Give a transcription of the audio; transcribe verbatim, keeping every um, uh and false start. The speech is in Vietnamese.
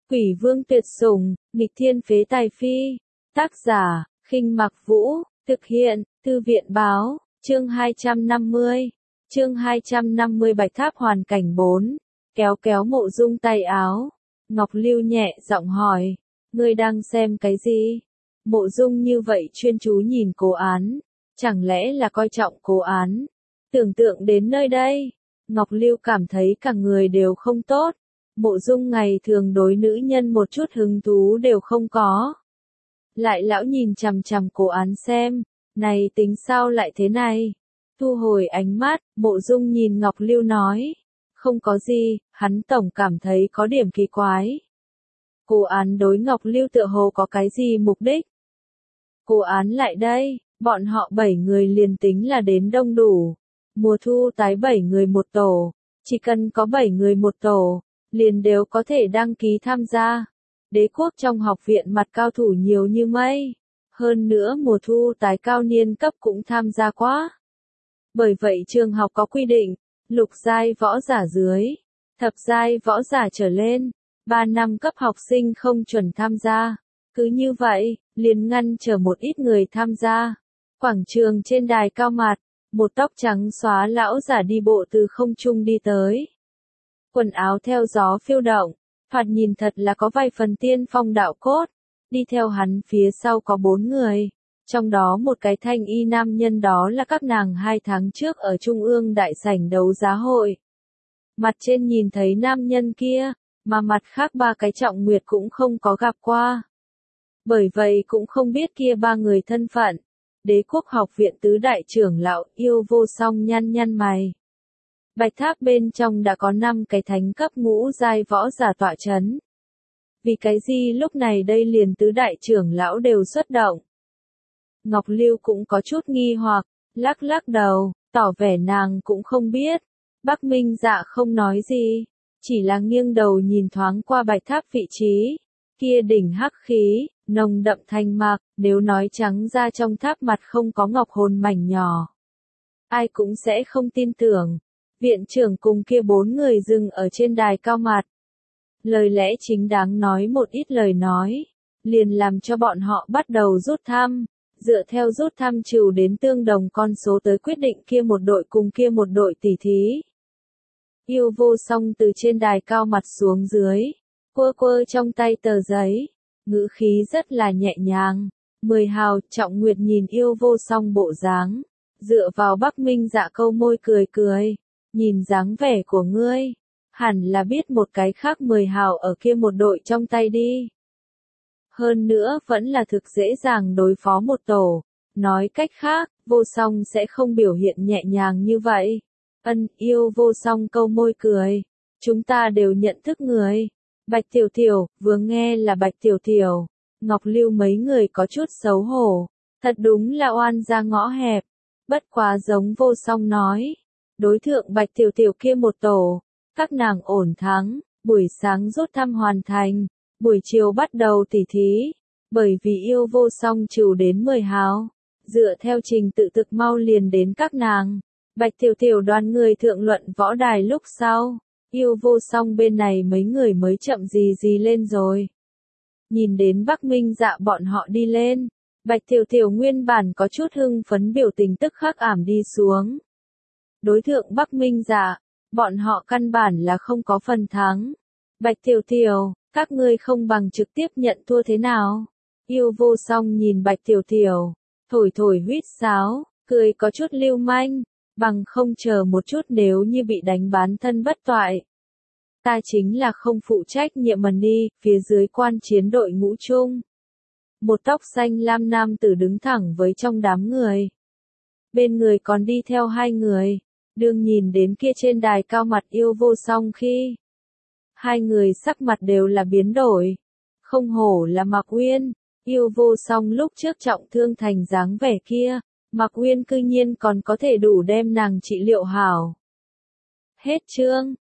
Quỷ vương tuyệt sủng, nghịch thiên phế tài phi. Tác giả, Khinh Mặc Vũ, thực hiện, Thư viện báo, chương hai trăm năm mươi. Chương hai trăm năm mươi Bạch Tháp hoàn cảnh bốn. Kéo kéo Mộ Dung tay áo. Ngọc Lưu nhẹ giọng hỏi, ngươi đang xem cái gì? Mộ Dung như vậy chuyên chú nhìn Cố Án, chẳng lẽ là coi trọng Cố Án? Tưởng tượng đến nơi đây, Ngọc Lưu cảm thấy cả người đều không tốt. Mộ Dung ngày thường đối nữ nhân một chút hứng thú đều không có. Lại lão nhìn chằm chằm Cố Án xem, này tính sao lại thế này? Thu hồi ánh mắt, Mộ Dung nhìn Ngọc Lưu nói, không có gì, hắn tổng cảm thấy có điểm kỳ quái. Cố Án đối Ngọc Lưu tựa hồ có cái gì mục đích? Cố Án lại đây, bọn họ bảy người liền tính là đến đông đủ. Mùa thu tái bảy người một tổ, chỉ cần có bảy người một tổ, liền đều có thể đăng ký tham gia. Đế quốc trong học viện mặt cao thủ nhiều như mây. Hơn nữa mùa thu tái cao niên cấp cũng tham gia quá. Bởi vậy trường học có quy định, lục giai võ giả dưới, thập giai võ giả trở lên, ba năm cấp học sinh không chuẩn tham gia. Cứ như vậy, liền ngăn trở một ít người tham gia. Quảng trường trên đài cao mặt, một tóc trắng xóa lão giả đi bộ từ không trung đi tới. Quần áo theo gió phiêu động, thoạt nhìn thật là có vài phần tiên phong đạo cốt. Đi theo hắn phía sau có bốn người, trong đó một cái thanh y nam nhân đó là các nàng hai tháng trước ở Trung ương đại sảnh đấu giá hội. Mặt trên nhìn thấy nam nhân kia, mà mặt khác ba cái Trọng Nguyệt cũng không có gặp qua. Bởi vậy cũng không biết kia ba người thân phận. Đế quốc học viện tứ đại trưởng lão Yêu Vô Song nhăn nhăn mày. Bạch Tháp bên trong đã có năm cái thánh cấp ngũ giai võ giả tọa chấn. Vì cái gì lúc này đây liền tứ đại trưởng lão đều xuất động? Ngọc Lưu cũng có chút nghi hoặc, lắc lắc đầu, tỏ vẻ nàng cũng không biết. Bắc Minh Dạ không nói gì, chỉ là nghiêng đầu nhìn thoáng qua Bạch Tháp vị trí. Kia đỉnh hắc khí, nồng đậm thanh mạc, nếu nói trắng ra trong tháp mặt không có ngọc hồn mảnh nhỏ. Ai cũng sẽ không tin tưởng. Viện trưởng cùng kia bốn người dừng ở trên đài cao mặt. Lời lẽ chính đáng nói một ít lời nói, liền làm cho bọn họ bắt đầu rút thăm, dựa theo rút thăm trừ đến tương đồng con số tới quyết định kia một đội cùng kia một đội tỉ thí. Yêu Vô Song từ trên đài cao mặt xuống dưới, quơ quơ trong tay tờ giấy, ngữ khí rất là nhẹ nhàng. Mười hào, Trọng Nguyệt nhìn Yêu Vô Song bộ dáng, dựa vào Bắc Minh Dạ câu môi cười cười, nhìn dáng vẻ của ngươi, hẳn là biết một cái khác mười hào ở kia một đội trong tay đi. Hơn nữa vẫn là thực dễ dàng đối phó một tổ, nói cách khác, Vô Song sẽ không biểu hiện nhẹ nhàng như vậy. Ân, Yêu Vô Song câu môi cười, chúng ta đều nhận thức người. Bạch Tiểu Tiểu, vừa nghe là Bạch Tiểu Tiểu, Ngọc Lưu mấy người có chút xấu hổ, thật đúng là oan ra ngõ hẹp. Bất quá giống Vô Song nói, đối thượng Bạch Tiểu Tiểu kia một tổ, các nàng ổn thắng, buổi sáng rút thăm hoàn thành, buổi chiều bắt đầu tỉ thí, bởi vì Yêu Vô Song trừ đến mười hào, dựa theo trình tự thực mau liền đến các nàng. Bạch Tiểu Tiểu đoàn người thượng luận võ đài lúc sau, Yêu Vô Song bên này mấy người mới chậm gì gì lên rồi. Nhìn đến Bắc Minh Dạ bọn họ đi lên, Bạch Tiểu Tiểu nguyên bản có chút hưng phấn biểu tình tức khắc ảm đi xuống. Đối thượng Bắc Minh Dạ, bọn họ căn bản là không có phần thắng. Bạch Tiểu Tiểu, các ngươi không bằng trực tiếp nhận thua thế nào? Yêu Vô Song nhìn Bạch Tiểu Tiểu, thổi thổi huýt sáo, cười có chút lưu manh, bằng không chờ một chút nếu như bị đánh bán thân bất toại. Ta chính là không phụ trách nhiệm mần đi, phía dưới quan chiến đội ngũ chung. Một tóc xanh lam nam tử đứng thẳng với trong đám người. Bên người còn đi theo hai người, đương nhìn đến kia trên đài cao mặt Yêu Vô Song khi. Hai người sắc mặt đều là biến đổi. Không hổ là Mạc Uyên, Yêu Vô Song lúc trước trọng thương thành dáng vẻ kia, Mạc Uyên cư nhiên còn có thể đủ đem nàng trị liệu hảo. Hết chương.